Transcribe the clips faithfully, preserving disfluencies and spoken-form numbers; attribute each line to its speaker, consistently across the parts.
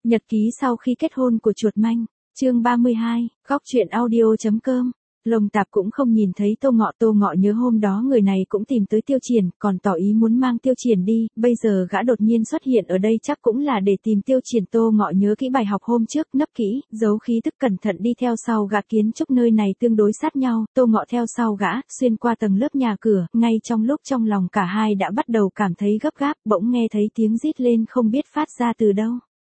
Speaker 1: Nhật ký sau khi kết hôn của chuột manh, chương ba mươi hai, góc truyện audio chấm com. Lồng Tạp cũng không nhìn thấy Tô Ngọ. Tô Ngọ nhớ hôm đó người này cũng tìm tới Tiêu Triển, còn tỏ ý muốn mang Tiêu Triển đi, bây giờ gã đột nhiên xuất hiện ở đây chắc cũng là để tìm Tiêu Triển. Tô Ngọ nhớ kỹ bài học hôm trước, nấp kỹ, giấu khí tức cẩn thận đi theo sau gã. Kiến trúc nơi này tương đối sát nhau, Tô Ngọ theo sau gã, xuyên qua tầng lớp nhà cửa, ngay trong lúc trong lòng cả hai đã bắt đầu cảm thấy gấp gáp, bỗng nghe thấy tiếng rít lên không biết phát ra từ đâu.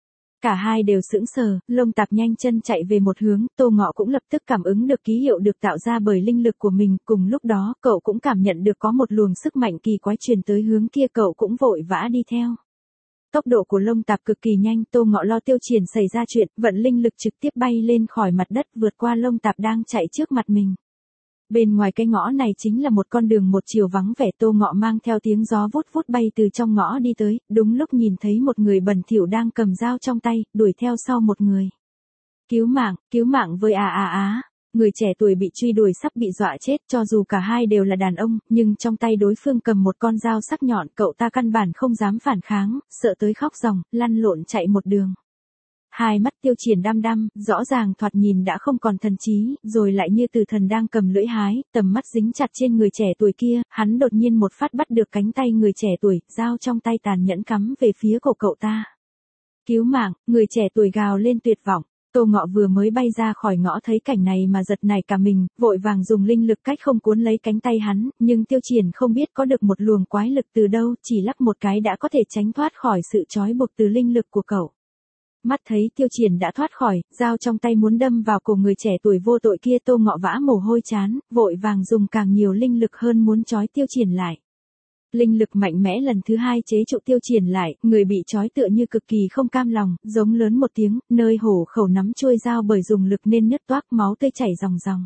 Speaker 1: Cả hai đều sững sờ, Lông Tạp nhanh chân chạy về một hướng, Tô Ngọ cũng lập tức cảm ứng được ký hiệu được tạo ra bởi linh lực của mình, cùng lúc đó, cậu cũng cảm nhận được có một luồng sức mạnh kỳ quái truyền tới hướng kia, cậu cũng vội vã đi theo. Tốc độ của Lông Tạp cực kỳ nhanh, Tô Ngọ lo Tiêu Triển xảy ra chuyện, vận linh lực trực tiếp bay lên khỏi mặt đất vượt qua Lông Tạp đang chạy trước mặt mình. Bên ngoài cái ngõ này chính là một con đường một chiều vắng vẻ. Tô Ngọ mang theo tiếng gió vút vút bay từ trong ngõ đi tới, đúng lúc nhìn thấy một người bẩn thỉu đang cầm dao trong tay, đuổi theo sau một người. Cứu mạng, cứu mạng với à à á. Người trẻ tuổi bị truy đuổi sắp bị dọa chết, cho dù cả hai đều là đàn ông, nhưng trong tay đối phương cầm một con dao sắc nhọn, cậu ta căn bản không dám phản kháng, sợ tới khóc ròng, lăn lộn chạy một đường. Hai mắt Tiêu Triển đăm đăm, rõ ràng thoạt nhìn đã không còn thần trí, rồi lại như từ thần đang cầm lưỡi hái, tầm mắt dính chặt trên người trẻ tuổi kia, hắn đột nhiên một phát bắt được cánh tay người trẻ tuổi, dao trong tay tàn nhẫn cắm về phía cổ cậu ta. Cứu mạng, người trẻ tuổi gào lên tuyệt vọng. Tô Ngọ vừa mới bay ra khỏi ngõ thấy cảnh này mà giật nảy cả mình, vội vàng dùng linh lực cách không cuốn lấy cánh tay hắn, nhưng Tiêu Triển không biết có được một luồng quái lực từ đâu, chỉ lắc một cái đã có thể tránh thoát khỏi sự trói buộc từ linh lực của cậu. Mắt thấy Tiêu Triển đã thoát khỏi, dao trong tay muốn đâm vào cổ người trẻ tuổi vô tội kia, Tô Ngọ vã mồ hôi chán, vội vàng dùng càng nhiều linh lực hơn muốn trói Tiêu Triển lại. Linh lực mạnh mẽ lần thứ hai chế trụ Tiêu Triển lại, người bị trói tựa như cực kỳ không cam lòng, giống lớn một tiếng, nơi hổ khẩu nắm chuôi dao bởi dùng lực nên nứt toác, máu tươi chảy ròng ròng.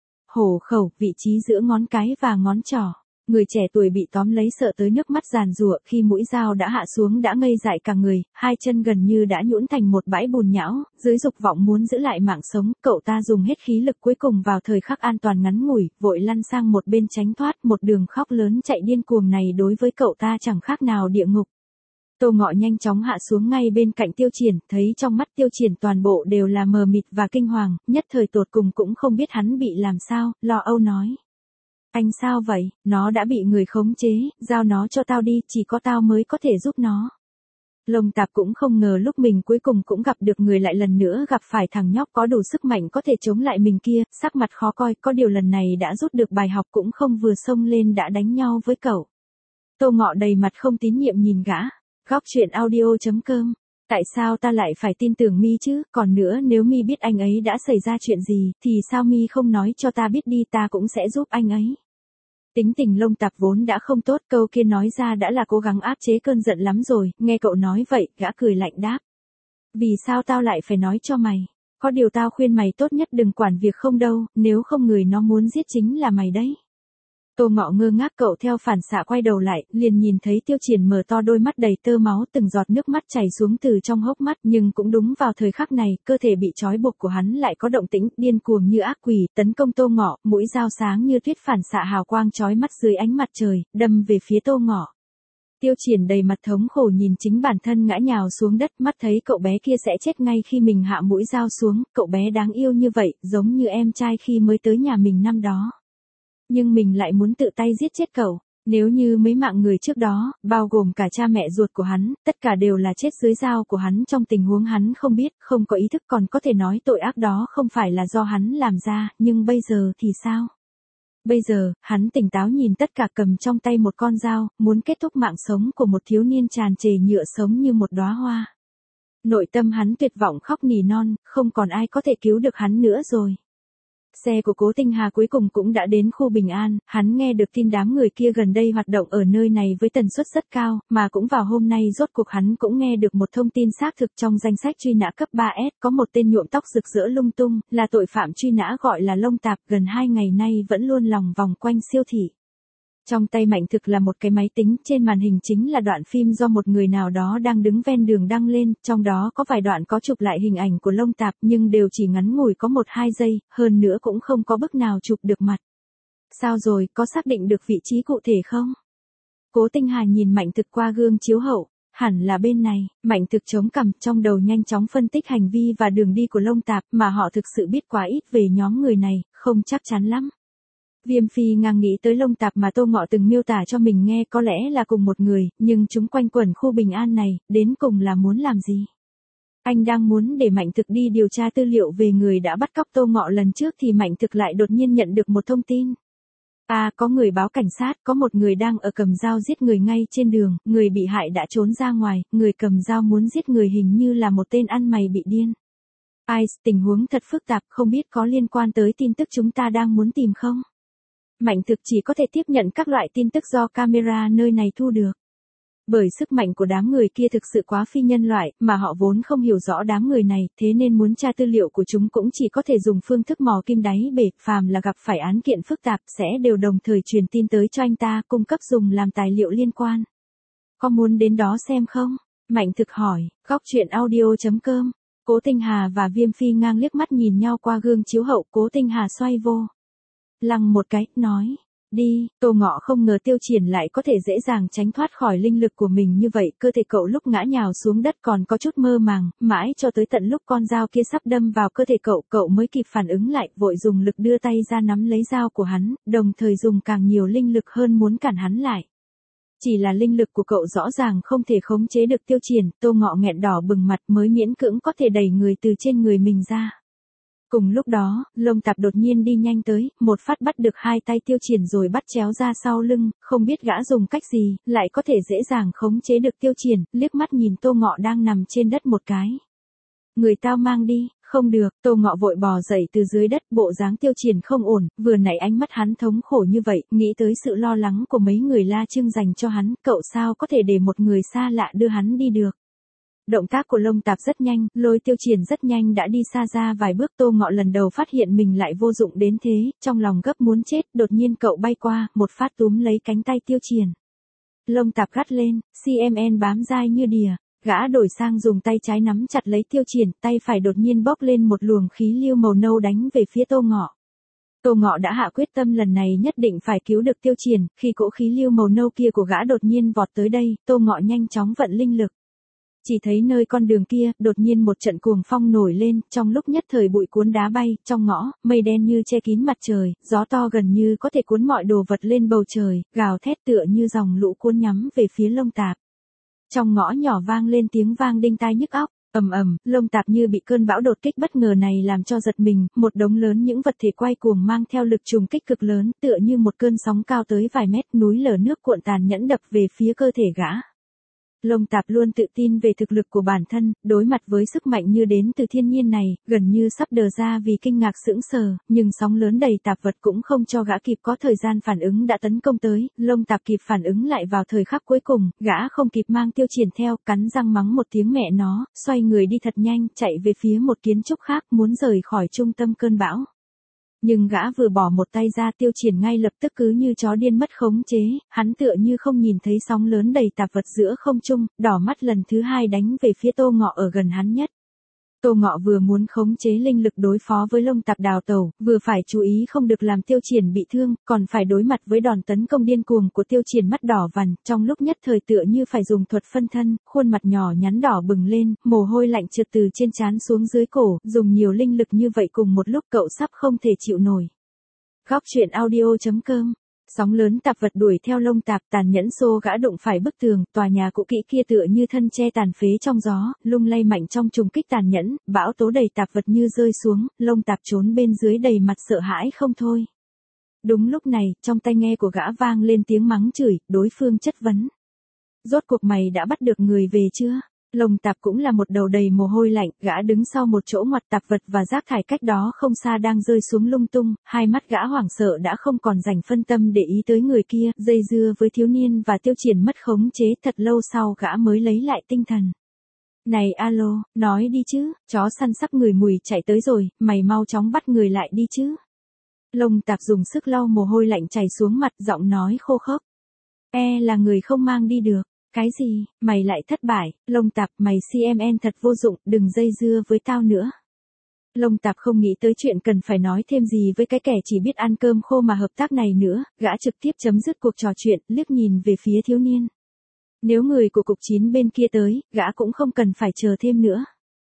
Speaker 1: Hổ khẩu, vị trí giữa ngón cái và ngón trỏ. Người trẻ tuổi bị tóm lấy sợ tới nước mắt giàn giụa, khi mũi dao đã hạ xuống đã ngây dại cả người, hai chân gần như đã nhũn thành một bãi bùn nhão, dưới dục vọng muốn giữ lại mạng sống, cậu ta dùng hết khí lực cuối cùng vào thời khắc an toàn ngắn ngủi, vội lăn sang một bên tránh thoát, một đường khóc lớn chạy điên cuồng này đối với cậu ta chẳng khác nào địa ngục. Tô Ngọ nhanh chóng hạ xuống ngay bên cạnh Tiêu Triển, thấy trong mắt Tiêu Triển toàn bộ đều là mờ mịt và kinh hoàng, nhất thời tột cùng cũng không biết hắn bị làm sao, lo âu nói. Anh sao vậy, nó đã bị người khống chế, giao nó cho tao đi, chỉ có tao mới có thể giúp nó. Lông Tạp cũng không ngờ lúc mình cuối cùng cũng gặp được người, lại lần nữa gặp phải thằng nhóc có đủ sức mạnh có thể chống lại mình kia, sắc mặt khó coi, có điều lần này đã rút được bài học, cũng không vừa xông lên đã đánh nhau với cậu. Tô Ngọ đầy mặt không tín nhiệm nhìn gã. Góc truyện audio chấm com. Tại sao ta lại phải tin tưởng Mi chứ, còn nữa nếu Mi biết anh ấy đã xảy ra chuyện gì, thì sao Mi không nói cho ta biết đi, ta cũng sẽ giúp anh ấy. Tính tình Lông Tạp vốn đã không tốt, câu kia nói ra đã là cố gắng áp chế cơn giận lắm rồi, nghe cậu nói vậy, gã cười lạnh đáp. Vì sao tao lại phải nói cho mày? Có điều tao khuyên mày tốt nhất đừng quản việc không đâu, nếu không người nó muốn giết chính là mày đấy. Tô Ngọ ngơ ngác, cậu theo phản xạ quay đầu lại, liền nhìn thấy Tiêu Triển mở to đôi mắt đầy tơ máu, từng giọt nước mắt chảy xuống từ trong hốc mắt, nhưng cũng đúng vào thời khắc này, cơ thể bị trói buộc của hắn lại có động tĩnh, điên cuồng như ác quỷ, tấn công Tô Ngọ, mũi dao sáng như tuyết phản xạ hào quang chói mắt dưới ánh mặt trời, đâm về phía Tô Ngọ. Tiêu Triển đầy mặt thống khổ nhìn chính bản thân ngã nhào xuống đất, mắt thấy cậu bé kia sẽ chết ngay khi mình hạ mũi dao xuống, cậu bé đáng yêu như vậy, giống như em trai khi mới tới nhà mình năm đó. Nhưng mình lại muốn tự tay giết chết cậu, nếu như mấy mạng người trước đó, bao gồm cả cha mẹ ruột của hắn, tất cả đều là chết dưới dao của hắn trong tình huống hắn không biết, không có ý thức, còn có thể nói tội ác đó không phải là do hắn làm ra, nhưng bây giờ thì sao? Bây giờ, hắn tỉnh táo nhìn tất cả, cầm trong tay một con dao, muốn kết thúc mạng sống của một thiếu niên tràn trề nhựa sống như một đóa hoa. Nội tâm hắn tuyệt vọng khóc nỉ non, không còn ai có thể cứu được hắn nữa rồi. Xe của Cố Tinh Hà cuối cùng cũng đã đến khu Bình An, hắn nghe được tin đám người kia gần đây hoạt động ở nơi này với tần suất rất cao, mà cũng vào hôm nay rốt cuộc hắn cũng nghe được một thông tin xác thực, trong danh sách truy nã cấp ba S có một tên nhuộm tóc rực rỡ lung tung, là tội phạm truy nã gọi là Lông Tạp, gần hai ngày nay vẫn luôn lòng vòng quanh siêu thị. Trong tay Mạnh Thực là một cái máy tính, trên màn hình chính là đoạn phim do một người nào đó đang đứng ven đường đăng lên, trong đó có vài đoạn có chụp lại hình ảnh của Lông Tạp nhưng đều chỉ ngắn ngủi có một hai giây, hơn nữa cũng không có bức nào chụp được mặt. Sao rồi, có xác định được vị trí cụ thể không? Cố Tinh Hà nhìn Mạnh Thực qua gương chiếu hậu, hẳn là bên này, Mạnh Thực chống cằm, trong đầu nhanh chóng phân tích hành vi và đường đi của Lông Tạp, mà họ thực sự biết quá ít về nhóm người này, không chắc chắn lắm. Viêm Phi ngang nghĩ tới Lông Tạp mà Tô Ngọ từng miêu tả cho mình nghe, có lẽ là cùng một người, nhưng chúng quanh quẩn khu Bình An này, đến cùng là muốn làm gì? Anh đang muốn để Mạnh Thực đi điều tra tư liệu về người đã bắt cóc Tô Ngọ lần trước thì Mạnh Thực lại đột nhiên nhận được một thông tin. À, có người báo cảnh sát, có một người đang ở cầm dao giết người ngay trên đường, người bị hại đã trốn ra ngoài, người cầm dao muốn giết người hình như là một tên ăn mày bị điên. Ai, tình huống thật phức tạp, không biết có liên quan tới tin tức chúng ta đang muốn tìm không? Mạnh Thực chỉ có thể tiếp nhận các loại tin tức do camera nơi này thu được. Bởi sức mạnh của đám người kia thực sự quá phi nhân loại, mà họ vốn không hiểu rõ đám người này, thế nên muốn tra tư liệu của chúng cũng chỉ có thể dùng phương thức mò kim đáy bể, phàm là gặp phải án kiện phức tạp sẽ đều đồng thời truyền tin tới cho anh ta, cung cấp dùng làm tài liệu liên quan. Có muốn đến đó xem không? Mạnh Thực hỏi. Góc truyện audio chấm com. Cố Tinh Hà và Viêm Phi ngang liếc mắt nhìn nhau qua gương chiếu hậu, Cố Tinh Hà xoay vô lăng một cái, nói. Đi, Tô Ngọ không ngờ Tiêu Triển lại có thể dễ dàng tránh thoát khỏi linh lực của mình như vậy, cơ thể cậu lúc ngã nhào xuống đất còn có chút mơ màng, mãi cho tới tận lúc con dao kia sắp đâm vào cơ thể cậu, cậu mới kịp phản ứng lại, vội dùng lực đưa tay ra nắm lấy dao của hắn, đồng thời dùng càng nhiều linh lực hơn muốn cản hắn lại. Chỉ là linh lực của cậu rõ ràng không thể khống chế được Tiêu Triển, Tô Ngọ nghẹn đỏ bừng mặt mới miễn cưỡng có thể đẩy người từ trên người mình ra. Cùng lúc đó, Lông Tạp đột nhiên đi nhanh tới, một phát bắt được hai tay Tiêu Triển rồi bắt chéo ra sau lưng, không biết gã dùng cách gì, lại có thể dễ dàng khống chế được Tiêu Triển, liếc mắt nhìn Tô Ngọ đang nằm trên đất một cái. Người tao mang đi, không được, Tô Ngọ vội bò dậy từ dưới đất, bộ dáng Tiêu Triển không ổn, vừa nãy ánh mắt hắn thống khổ như vậy, nghĩ tới sự lo lắng của mấy người La Trưng dành cho hắn, cậu sao có thể để một người xa lạ đưa hắn đi được. Động tác của Lông Tạp rất nhanh, lôi Tiêu Triển rất nhanh đã đi xa ra vài bước. Tô Ngọ lần đầu phát hiện mình lại vô dụng đến thế, trong lòng gấp muốn chết, đột nhiên cậu bay qua, một phát túm lấy cánh tay Tiêu Triển. Lông Tạp gắt lên, xê em en bám dai như đìa, gã đổi sang dùng tay trái nắm chặt lấy Tiêu Triển, tay phải đột nhiên bốc lên một luồng khí lưu màu nâu đánh về phía Tô Ngọ. Tô Ngọ đã hạ quyết tâm lần này nhất định phải cứu được Tiêu Triển, khi cỗ khí lưu màu nâu kia của gã đột nhiên vọt tới đây, Tô Ngọ nhanh chóng vận linh lực. Chỉ thấy nơi con đường kia, đột nhiên một trận cuồng phong nổi lên, trong lúc nhất thời bụi cuốn đá bay, trong ngõ, mây đen như che kín mặt trời, gió to gần như có thể cuốn mọi đồ vật lên bầu trời, gào thét tựa như dòng lũ cuốn nhắm về phía Lông Tạp. Trong ngõ nhỏ vang lên tiếng vang đinh tai nhức óc, ầm ầm, Lông Tạp như bị cơn bão đột kích bất ngờ này làm cho giật mình, một đống lớn những vật thể quay cuồng mang theo lực trùng kích cực lớn, tựa như một cơn sóng cao tới vài mét, núi lở nước cuộn tàn nhẫn đập về phía cơ thể gã. Lông Tạp luôn tự tin về thực lực của bản thân, đối mặt với sức mạnh như đến từ thiên nhiên này, gần như sắp đờ ra vì kinh ngạc sững sờ, nhưng sóng lớn đầy tạp vật cũng không cho gã kịp có thời gian phản ứng đã tấn công tới, Lông Tạp kịp phản ứng lại vào thời khắc cuối cùng, gã không kịp mang Tiêu Triển theo, cắn răng mắng một tiếng mẹ nó, xoay người đi thật nhanh, chạy về phía một kiến trúc khác, muốn rời khỏi trung tâm cơn bão. Nhưng gã vừa bỏ một tay ra, Tiêu Triển ngay lập tức cứ như chó điên mất khống chế, hắn tựa như không nhìn thấy sóng lớn đầy tạp vật giữa không trung, đỏ mắt lần thứ hai đánh về phía Tô Ngọ ở gần hắn nhất. Tô Ngọ vừa muốn khống chế linh lực đối phó với Lông Tạp đào tẩu, vừa phải chú ý không được làm Tiêu Triển bị thương, còn phải đối mặt với đòn tấn công điên cuồng của Tiêu Triển mắt đỏ vằn, trong lúc nhất thời tựa như phải dùng thuật phân thân, khuôn mặt nhỏ nhắn đỏ bừng lên, mồ hôi lạnh trượt từ trên trán xuống dưới cổ, dùng nhiều linh lực như vậy cùng một lúc cậu sắp không thể chịu nổi. Góc truyện audio chấm com. Sóng lớn tạp vật đuổi theo Lông Tạp, tàn nhẫn xô gã đụng phải bức tường, tòa nhà cũ kỹ kia tựa như thân tre tàn phế trong gió, lung lay mạnh trong trùng kích tàn nhẫn, bão tố đầy tạp vật như rơi xuống, Lông Tạp trốn bên dưới đầy mặt sợ hãi không thôi. Đúng lúc này, trong tai nghe của gã vang lên tiếng mắng chửi, đối phương chất vấn. Rốt cuộc mày đã bắt được người về chưa? Lông Tạp cũng là một đầu đầy mồ hôi lạnh, gã đứng sau một chỗ ngoặt tạp vật và rác thải cách đó không xa đang rơi xuống lung tung, hai mắt gã hoảng sợ đã không còn dành phân tâm để ý tới người kia, dây dưa với thiếu niên và Tiêu Triển mất khống chế, thật lâu sau gã mới lấy lại tinh thần. Này alo, nói đi chứ, chó săn sắp người mùi chạy tới rồi, mày mau chóng bắt người lại đi chứ. Lông Tạp dùng sức lau mồ hôi lạnh chảy xuống mặt, giọng nói khô khốc. E là người không mang đi được. Cái gì, mày lại thất bại, Lông Tạp, mày xê em en thật vô dụng, đừng dây dưa với tao nữa. Lông Tạp không nghĩ tới chuyện cần phải nói thêm gì với cái kẻ chỉ biết ăn cơm khô mà hợp tác này nữa, gã trực tiếp chấm dứt cuộc trò chuyện, liếc nhìn về phía thiếu niên. Nếu người của cục chín bên kia tới, gã cũng không cần phải chờ thêm nữa.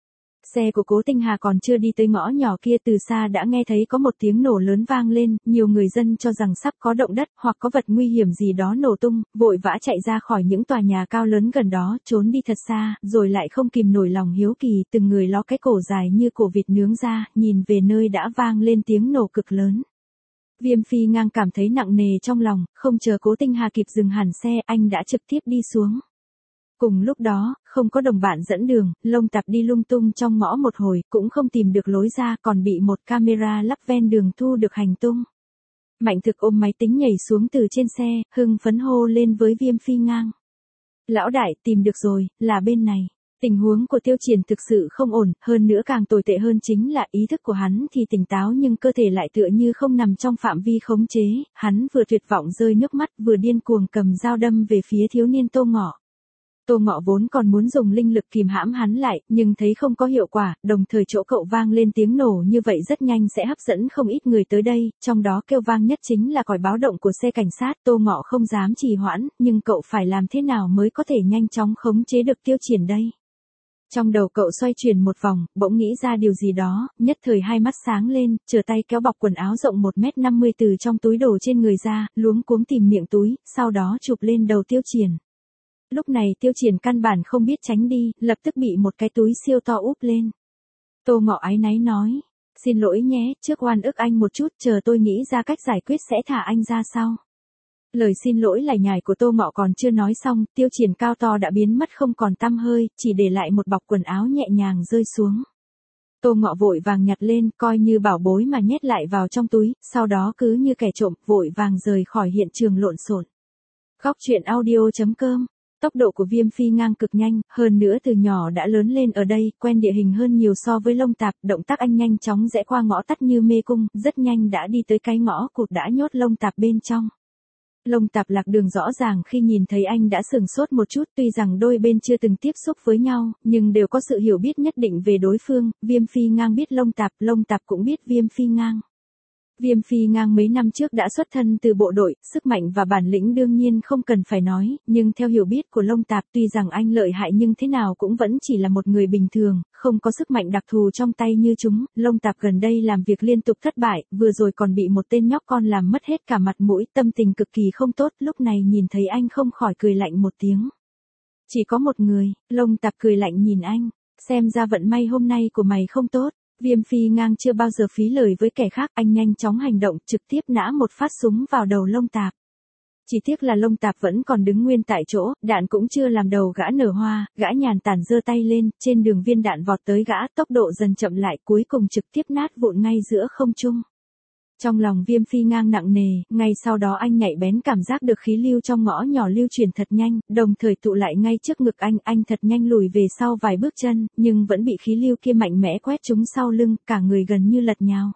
Speaker 1: Xe của Cố Tinh Hà còn chưa đi tới ngõ nhỏ kia từ xa đã nghe thấy có một tiếng nổ lớn vang lên, nhiều người dân cho rằng sắp có động đất hoặc có vật nguy hiểm gì đó nổ tung, vội vã chạy ra khỏi những tòa nhà cao lớn gần đó, trốn đi thật xa, rồi lại không kìm nổi lòng hiếu kỳ, từng người ló cái cổ dài như cổ vịt nướng ra, nhìn về nơi đã vang lên tiếng nổ cực lớn. Viêm Phi Ngang cảm thấy nặng nề trong lòng, không chờ Cố Tinh Hà kịp dừng hẳn xe, anh đã trực tiếp đi xuống. Cùng lúc đó, không có đồng bạn dẫn đường, Lông Tạp đi lung tung trong ngõ một hồi, cũng không tìm được lối ra, còn bị một camera lắp ven đường thu được hành tung. Mạnh Thực ôm máy tính nhảy xuống từ trên xe, hưng phấn hô lên với Viêm Phi Ngang. Lão đại, tìm được rồi, là bên này. Tình huống của Tiêu Triển thực sự không ổn, hơn nữa càng tồi tệ hơn chính là ý thức của hắn thì tỉnh táo nhưng cơ thể lại tựa như không nằm trong phạm vi khống chế, hắn vừa tuyệt vọng rơi nước mắt vừa điên cuồng cầm dao đâm về phía thiếu niên Tô Ngọ. Tô Ngọ vốn còn muốn dùng linh lực kìm hãm hắn lại, nhưng thấy không có hiệu quả, đồng thời chỗ cậu vang lên tiếng nổ như vậy rất nhanh sẽ hấp dẫn không ít người tới đây, trong đó kêu vang nhất chính là còi báo động của xe cảnh sát. Tô Ngọ không dám trì hoãn, nhưng cậu phải làm thế nào mới có thể nhanh chóng khống chế được Tiêu Triển đây? Trong đầu cậu xoay chuyển một vòng, bỗng nghĩ ra điều gì đó, nhất thời hai mắt sáng lên, trở tay kéo bọc quần áo rộng một mét năm mươi từ trong túi đồ trên người ra, luống cuống tìm miệng túi, sau đó chụp lên đầu Tiêu Triển. Lúc này Tiêu Triển căn bản không biết tránh đi, lập tức bị một cái túi siêu to úp lên. Tô Ngọ áy náy nói, xin lỗi nhé, trước oan ức anh một chút, chờ tôi nghĩ ra cách giải quyết sẽ thả anh ra sau. Lời xin lỗi lải nhải của Tô Ngọ còn chưa nói xong, Tiêu Triển cao to đã biến mất không còn tăm hơi, chỉ để lại một bọc quần áo nhẹ nhàng rơi xuống. Tô Ngọ vội vàng nhặt lên, coi như bảo bối mà nhét lại vào trong túi, sau đó cứ như kẻ trộm, vội vàng rời khỏi hiện trường lộn xộn. Góc truyện audio chấm com. Tốc độ của Viêm Phi Ngang cực nhanh, hơn nữa từ nhỏ đã lớn lên ở đây, quen địa hình hơn nhiều so với Lông Tạp, động tác anh nhanh chóng rẽ qua ngõ tắt như mê cung, rất nhanh đã đi tới cái ngõ cụt đã nhốt Lông Tạp bên trong. Lông Tạp lạc đường rõ ràng khi nhìn thấy anh đã sửng sốt một chút, tuy rằng đôi bên chưa từng tiếp xúc với nhau, nhưng đều có sự hiểu biết nhất định về đối phương. Viêm Phi Ngang biết Lông Tạp, Lông Tạp cũng biết Viêm Phi Ngang. Viêm Phi Ngang mấy năm trước đã xuất thân từ bộ đội, sức mạnh và bản lĩnh đương nhiên không cần phải nói, nhưng theo hiểu biết của Lông Tạp tuy rằng anh lợi hại nhưng thế nào cũng vẫn chỉ là một người bình thường, không có sức mạnh đặc thù trong tay như chúng. Lông Tạp gần đây làm việc liên tục thất bại, vừa rồi còn bị một tên nhóc con làm mất hết cả mặt mũi, tâm tình cực kỳ không tốt, lúc này nhìn thấy anh không khỏi cười lạnh một tiếng. Chỉ có một người, Lông Tạp cười lạnh nhìn anh, xem ra vận may hôm nay của mày không tốt. Viêm Phi Ngang chưa bao giờ phí lời với kẻ khác, anh nhanh chóng hành động, trực tiếp nã một phát súng vào đầu Lông Tạp. Chỉ tiếc là Lông Tạp vẫn còn đứng nguyên tại chỗ, đạn cũng chưa làm đầu gã nở hoa, gã nhàn tản giơ tay lên, trên đường viên đạn vọt tới gã, tốc độ dần chậm lại, cuối cùng trực tiếp nát vụn ngay giữa không trung. Trong lòng Viêm Phi Ngang nặng nề, ngay sau đó anh nhạy bén cảm giác được khí lưu trong ngõ nhỏ lưu chuyển thật nhanh, đồng thời tụ lại ngay trước ngực anh, anh thật nhanh lùi về sau vài bước chân, nhưng vẫn bị khí lưu kia mạnh mẽ quét trúng sau lưng, cả người gần như lật nhào.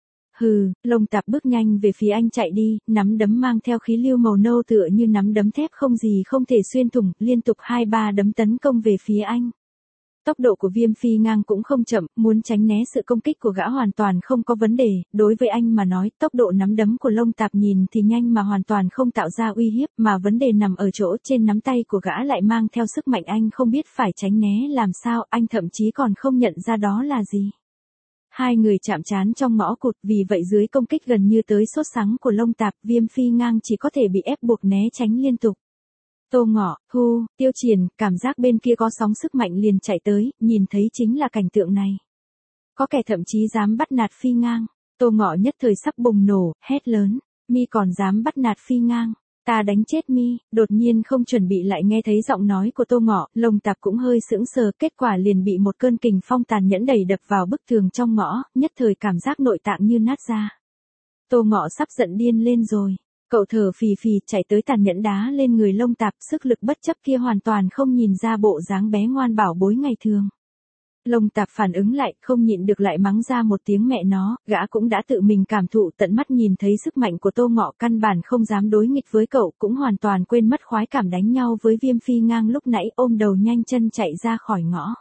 Speaker 1: Hừ, Lông Tạp bước nhanh về phía anh chạy đi, nắm đấm mang theo khí lưu màu nâu tựa như nắm đấm thép không gì không thể xuyên thủng, liên tục hai ba đấm tấn công về phía anh. Tốc độ của Viêm Phi Ngang cũng không chậm, muốn tránh né sự công kích của gã hoàn toàn không có vấn đề, đối với anh mà nói, tốc độ nắm đấm của Lông Tạp nhìn thì nhanh mà hoàn toàn không tạo ra uy hiếp, mà vấn đề nằm ở chỗ trên nắm tay của gã lại mang theo sức mạnh anh không biết phải tránh né làm sao, anh thậm chí còn không nhận ra đó là gì. Hai người chạm trán trong ngõ cụt, vì vậy dưới công kích gần như tới sốt sắng của Lông Tạp, Viêm Phi Ngang chỉ có thể bị ép buộc né tránh liên tục. Tô Ngọ, Thu, Tiêu Triển, cảm giác bên kia có sóng sức mạnh liền chạy tới, nhìn thấy chính là cảnh tượng này. Có kẻ thậm chí dám bắt nạt Phi Ngang. Tô Ngọ nhất thời sắp bùng nổ, hét lớn, mi còn dám bắt nạt Phi Ngang, ta đánh chết mi. Đột nhiên không chuẩn bị lại nghe thấy giọng nói của Tô Ngọ, Lông Tạp cũng hơi sững sờ, kết quả liền bị một cơn kình phong tàn nhẫn đẩy đập vào bức tường trong ngõ, nhất thời cảm giác nội tạng như nát ra. Tô Ngọ sắp giận điên lên rồi. Cậu thở phì phì chạy tới tàn nhẫn đá lên người Lông Tạp, sức lực bất chấp kia hoàn toàn không nhìn ra bộ dáng bé ngoan bảo bối ngày thường. Lông Tạp phản ứng lại, không nhịn được lại mắng ra một tiếng mẹ nó, gã cũng đã tự mình cảm thụ tận mắt nhìn thấy sức mạnh của Tô Ngọ, căn bản không dám đối nghịch với cậu, cũng hoàn toàn quên mất khoái cảm đánh nhau với Viêm Phi Ngang lúc nãy, ôm đầu nhanh chân chạy ra khỏi ngõ.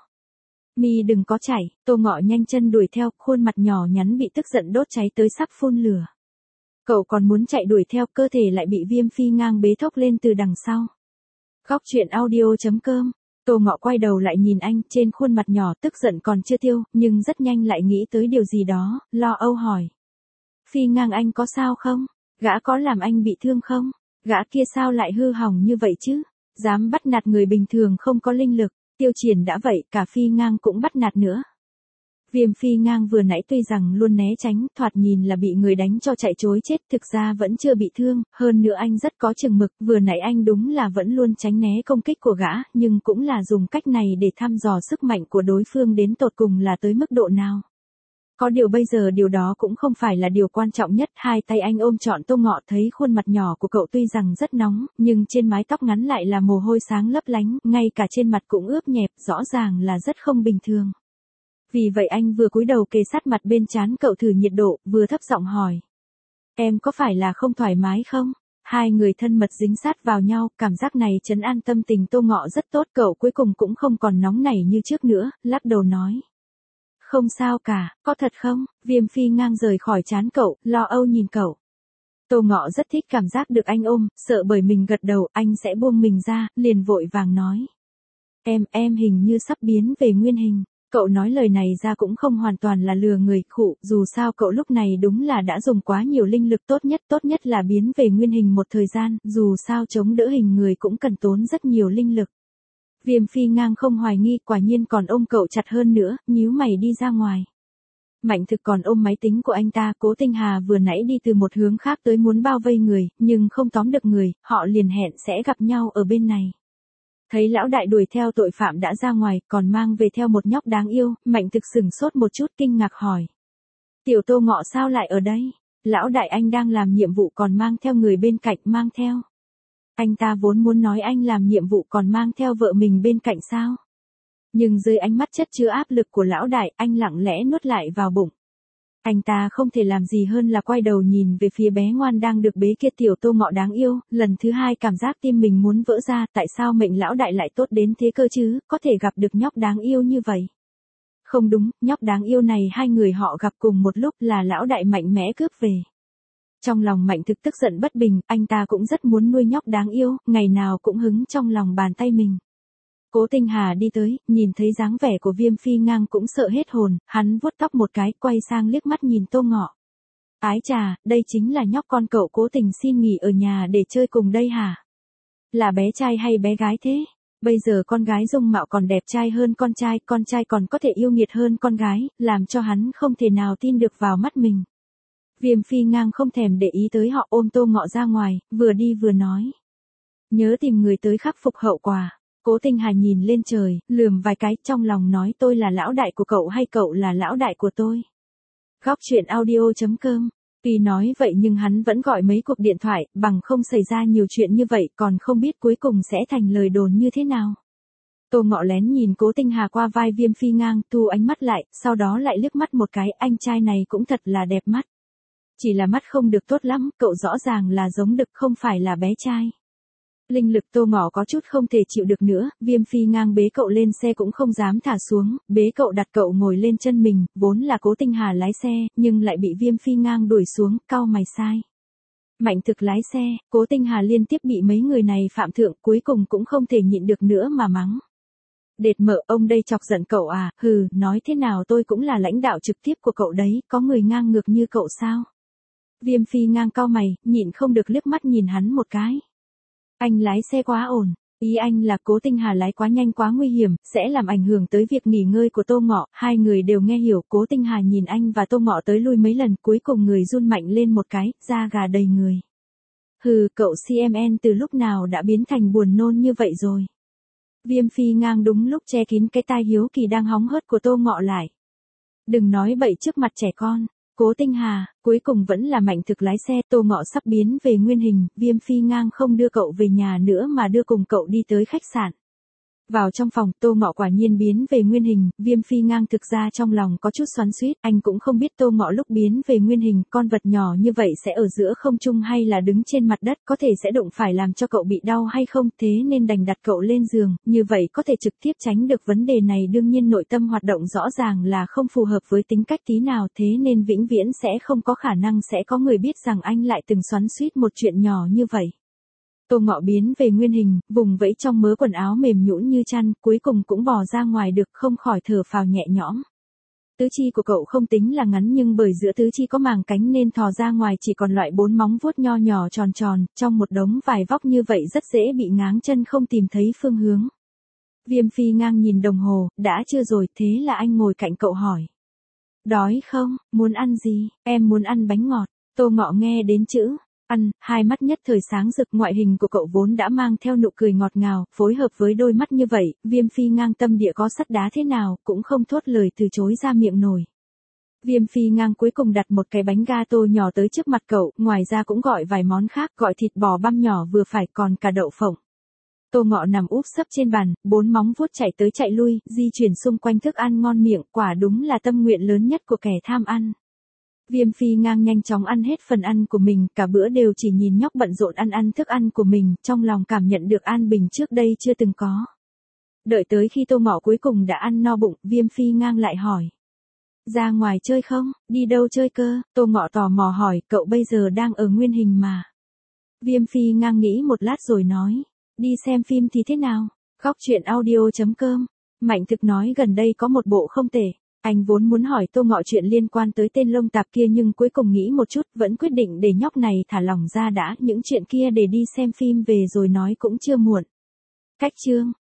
Speaker 1: Mi đừng có chạy, Tô Ngọ nhanh chân đuổi theo, khuôn mặt nhỏ nhắn bị tức giận đốt cháy tới sắp phun lửa. Cậu còn muốn chạy đuổi theo, cơ thể lại bị Viêm Phi Ngang bế thốc lên từ đằng sau. Góc chuyện audio.com. Tô Ngọ quay đầu lại nhìn anh, trên khuôn mặt nhỏ tức giận còn chưa tiêu, nhưng rất nhanh lại nghĩ tới điều gì đó, lo âu hỏi. Phi Ngang anh có sao không? Gã có làm anh bị thương không? Gã kia sao lại hư hỏng như vậy chứ? Dám bắt nạt người bình thường không có linh lực, Tiêu Triển đã vậy, cả Phi Ngang cũng bắt nạt nữa. Viêm Phi Ngang vừa nãy tuy rằng luôn né tránh, thoạt nhìn là bị người đánh cho chạy trối chết, thực ra vẫn chưa bị thương, hơn nữa anh rất có chừng mực, vừa nãy anh đúng là vẫn luôn tránh né công kích của gã, nhưng cũng là dùng cách này để thăm dò sức mạnh của đối phương đến tột cùng là tới mức độ nào. Có điều bây giờ điều đó cũng không phải là điều quan trọng nhất, hai tay anh ôm trọn Tô Ngọ, thấy khuôn mặt nhỏ của cậu tuy rằng rất nóng, nhưng trên mái tóc ngắn lại là mồ hôi sáng lấp lánh, ngay cả trên mặt cũng ướt nhẹp, rõ ràng là rất không bình thường. Vì vậy anh vừa cúi đầu kề sát mặt bên trán cậu thử nhiệt độ, vừa thấp giọng hỏi. Em có phải là không thoải mái không? Hai người thân mật dính sát vào nhau, cảm giác này trấn an tâm tình Tô Ngọ rất tốt, cậu cuối cùng cũng không còn nóng nảy như trước nữa, lắc đầu nói. Không sao cả, có thật không? Viêm Phi Ngang rời khỏi trán cậu, lo âu nhìn cậu. Tô Ngọ rất thích cảm giác được anh ôm, sợ bởi mình gật đầu anh sẽ buông mình ra, liền vội vàng nói. Em, em hình như sắp biến về nguyên hình. Cậu nói lời này ra cũng không hoàn toàn là lừa người, khụ, dù sao cậu lúc này đúng là đã dùng quá nhiều linh lực, tốt nhất, tốt nhất là biến về nguyên hình một thời gian, dù sao chống đỡ hình người cũng cần tốn rất nhiều linh lực. Viêm Phi Ngang không hoài nghi, quả nhiên còn ôm cậu chặt hơn nữa, nhíu mày đi ra ngoài. Mạnh Thực còn ôm máy tính của anh ta, Cố Tinh Hà vừa nãy đi từ một hướng khác tới muốn bao vây người, nhưng không tóm được người, họ liền hẹn sẽ gặp nhau ở bên này. Thấy lão đại đuổi theo tội phạm đã ra ngoài, còn mang về theo một nhóc đáng yêu, Mạnh Thực sửng sốt một chút kinh ngạc hỏi. Tiểu Tô Ngọ sao lại ở đây? Lão đại anh đang làm nhiệm vụ còn mang theo người bên cạnh mang theo. Anh ta vốn muốn nói anh làm nhiệm vụ còn mang theo vợ mình bên cạnh sao? Nhưng dưới ánh mắt chất chứa áp lực của lão đại, anh lặng lẽ nuốt lại vào bụng. Anh ta không thể làm gì hơn là quay đầu nhìn về phía bé ngoan đang được bế kia, Tiểu Tô Ngọ đáng yêu, lần thứ hai cảm giác tim mình muốn vỡ ra, tại sao mệnh lão đại lại tốt đến thế cơ chứ, có thể gặp được nhóc đáng yêu như vậy. Không đúng, nhóc đáng yêu này hai người họ gặp cùng một lúc là lão đại mạnh mẽ cướp về. Trong lòng Mạnh Thực tức giận bất bình, anh ta cũng rất muốn nuôi nhóc đáng yêu, ngày nào cũng hứng trong lòng bàn tay mình. Cố Tinh Hà đi tới, nhìn thấy dáng vẻ của Viêm Phi Ngang cũng sợ hết hồn, hắn vuốt tóc một cái, quay sang liếc mắt nhìn Tô Ngọ. Ái chà, đây chính là nhóc con cậu cố tình xin nghỉ ở nhà để chơi cùng đây hả? Là bé trai hay bé gái thế? Bây giờ con gái dung mạo còn đẹp trai hơn con trai, con trai còn có thể yêu nghiệt hơn con gái, làm cho hắn không thể nào tin được vào mắt mình. Viêm Phi Ngang không thèm để ý tới họ, ôm Tô Ngọ ra ngoài, vừa đi vừa nói. Nhớ tìm người tới khắc phục hậu quả. Cố Tinh Hà nhìn lên trời, lườm vài cái, trong lòng nói tôi là lão đại của cậu hay cậu là lão đại của tôi. Góc chuyện audio.com. Tuy nói vậy nhưng hắn vẫn gọi mấy cuộc điện thoại, bằng không xảy ra nhiều chuyện như vậy, còn không biết cuối cùng sẽ thành lời đồn như thế nào. Tô Ngọ lén nhìn Cố Tinh Hà qua vai Viêm Phi Ngang, thu ánh mắt lại, sau đó lại liếc mắt một cái, anh trai này cũng thật là đẹp mắt. Chỉ là mắt không được tốt lắm, cậu rõ ràng là giống đực không phải là bé trai. Linh lực Tô Ngọ có chút không thể chịu được nữa, Viêm Phi Ngang bế cậu lên xe cũng không dám thả xuống, bế cậu đặt cậu ngồi lên chân mình, vốn là Cố Tinh Hà lái xe, nhưng lại bị Viêm Phi Ngang đuổi xuống, cau mày sai. Mạnh Thực lái xe, Cố Tinh Hà liên tiếp bị mấy người này phạm thượng, cuối cùng cũng không thể nhịn được nữa mà mắng. Đệt mợ, ông đây chọc giận cậu à, hừ, nói thế nào tôi cũng là lãnh đạo trực tiếp của cậu đấy, có người ngang ngược như cậu sao? Viêm Phi Ngang cau mày, nhịn không được liếc mắt nhìn hắn một cái. Anh lái xe quá ổn, ý anh là Cố Tinh Hà lái quá nhanh quá nguy hiểm, sẽ làm ảnh hưởng tới việc nghỉ ngơi của Tô Ngọ, hai người đều nghe hiểu. Cố Tinh Hà nhìn anh và Tô Ngọ tới lui mấy lần, cuối cùng người run mạnh lên một cái, da gà đầy người. Hừ, cậu xê em en từ lúc nào đã biến thành buồn nôn như vậy rồi. Viêm Phi Ngang đúng lúc che kín cái tai hiếu kỳ đang hóng hớt của Tô Ngọ lại. Đừng nói bậy trước mặt trẻ con. Cố Tinh Hà, cuối cùng vẫn là Mạnh Thực lái xe, Tô Ngọ sắp biến về nguyên hình, Viêm Phi Ngang không đưa cậu về nhà nữa mà đưa cùng cậu đi tới khách sạn. Vào trong phòng, Tô Ngọ quả nhiên biến về nguyên hình, Viêm Phi Ngang thực ra trong lòng có chút xoắn xuýt, anh cũng không biết Tô Ngọ lúc biến về nguyên hình, con vật nhỏ như vậy sẽ ở giữa không trung hay là đứng trên mặt đất, có thể sẽ đụng phải làm cho cậu bị đau hay không, thế nên đành đặt cậu lên giường, như vậy có thể trực tiếp tránh được vấn đề này. Đương nhiên nội tâm hoạt động rõ ràng là không phù hợp với tính cách tí nào, thế nên vĩnh viễn sẽ không có khả năng sẽ có người biết rằng anh lại từng xoắn xuýt một chuyện nhỏ như vậy. Tô Ngọ biến về nguyên hình, vùng vẫy trong mớ quần áo mềm nhũn như chăn, cuối cùng cũng bò ra ngoài được, không khỏi thở phào nhẹ nhõm. Tứ chi của cậu không tính là ngắn nhưng bởi giữa tứ chi có màng cánh nên thò ra ngoài chỉ còn loại bốn móng vuốt nho nhỏ tròn tròn, trong một đống vải vóc như vậy rất dễ bị ngáng chân không tìm thấy phương hướng. Viêm Phi ngang nhìn đồng hồ, đã chưa rồi, thế là anh ngồi cạnh cậu hỏi. Đói không, muốn ăn gì, em muốn ăn bánh ngọt. Tô Ngọ nghe đến chữ ăn, hai mắt nhất thời sáng rực, ngoại hình của cậu vốn đã mang theo nụ cười ngọt ngào, phối hợp với đôi mắt như vậy, Viêm Phi ngang tâm địa có sắt đá thế nào, cũng không thốt lời từ chối ra miệng nổi. Viêm Phi ngang cuối cùng đặt một cái bánh gato nhỏ tới trước mặt cậu, ngoài ra cũng gọi vài món khác, gọi thịt bò băm nhỏ vừa phải, còn cả đậu phộng. Tô Ngọ nằm úp sấp trên bàn, bốn móng vuốt chạy tới chạy lui, di chuyển xung quanh thức ăn ngon miệng, quả đúng là tâm nguyện lớn nhất của kẻ tham ăn. Viêm Phi ngang nhanh chóng ăn hết phần ăn của mình, cả bữa đều chỉ nhìn nhóc bận rộn ăn ăn thức ăn của mình, trong lòng cảm nhận được an bình trước đây chưa từng có. Đợi tới khi Tô Ngọ cuối cùng đã ăn no bụng, Viêm Phi ngang lại hỏi. Ra ngoài chơi không, đi đâu chơi cơ? Tô Ngọ tò mò hỏi, cậu bây giờ đang ở nguyên hình mà. Viêm Phi ngang nghĩ một lát rồi nói. Đi xem phim thì thế nào? Góc truyện audio chấm com. Mạnh Thực nói gần đây có một bộ không tệ. Anh vốn muốn hỏi Tô Ngọ chuyện liên quan tới tên lông tạp kia nhưng cuối cùng nghĩ một chút vẫn quyết định để nhóc này thả lỏng ra đã, những chuyện kia để đi xem phim về rồi nói cũng chưa muộn. Cách chương.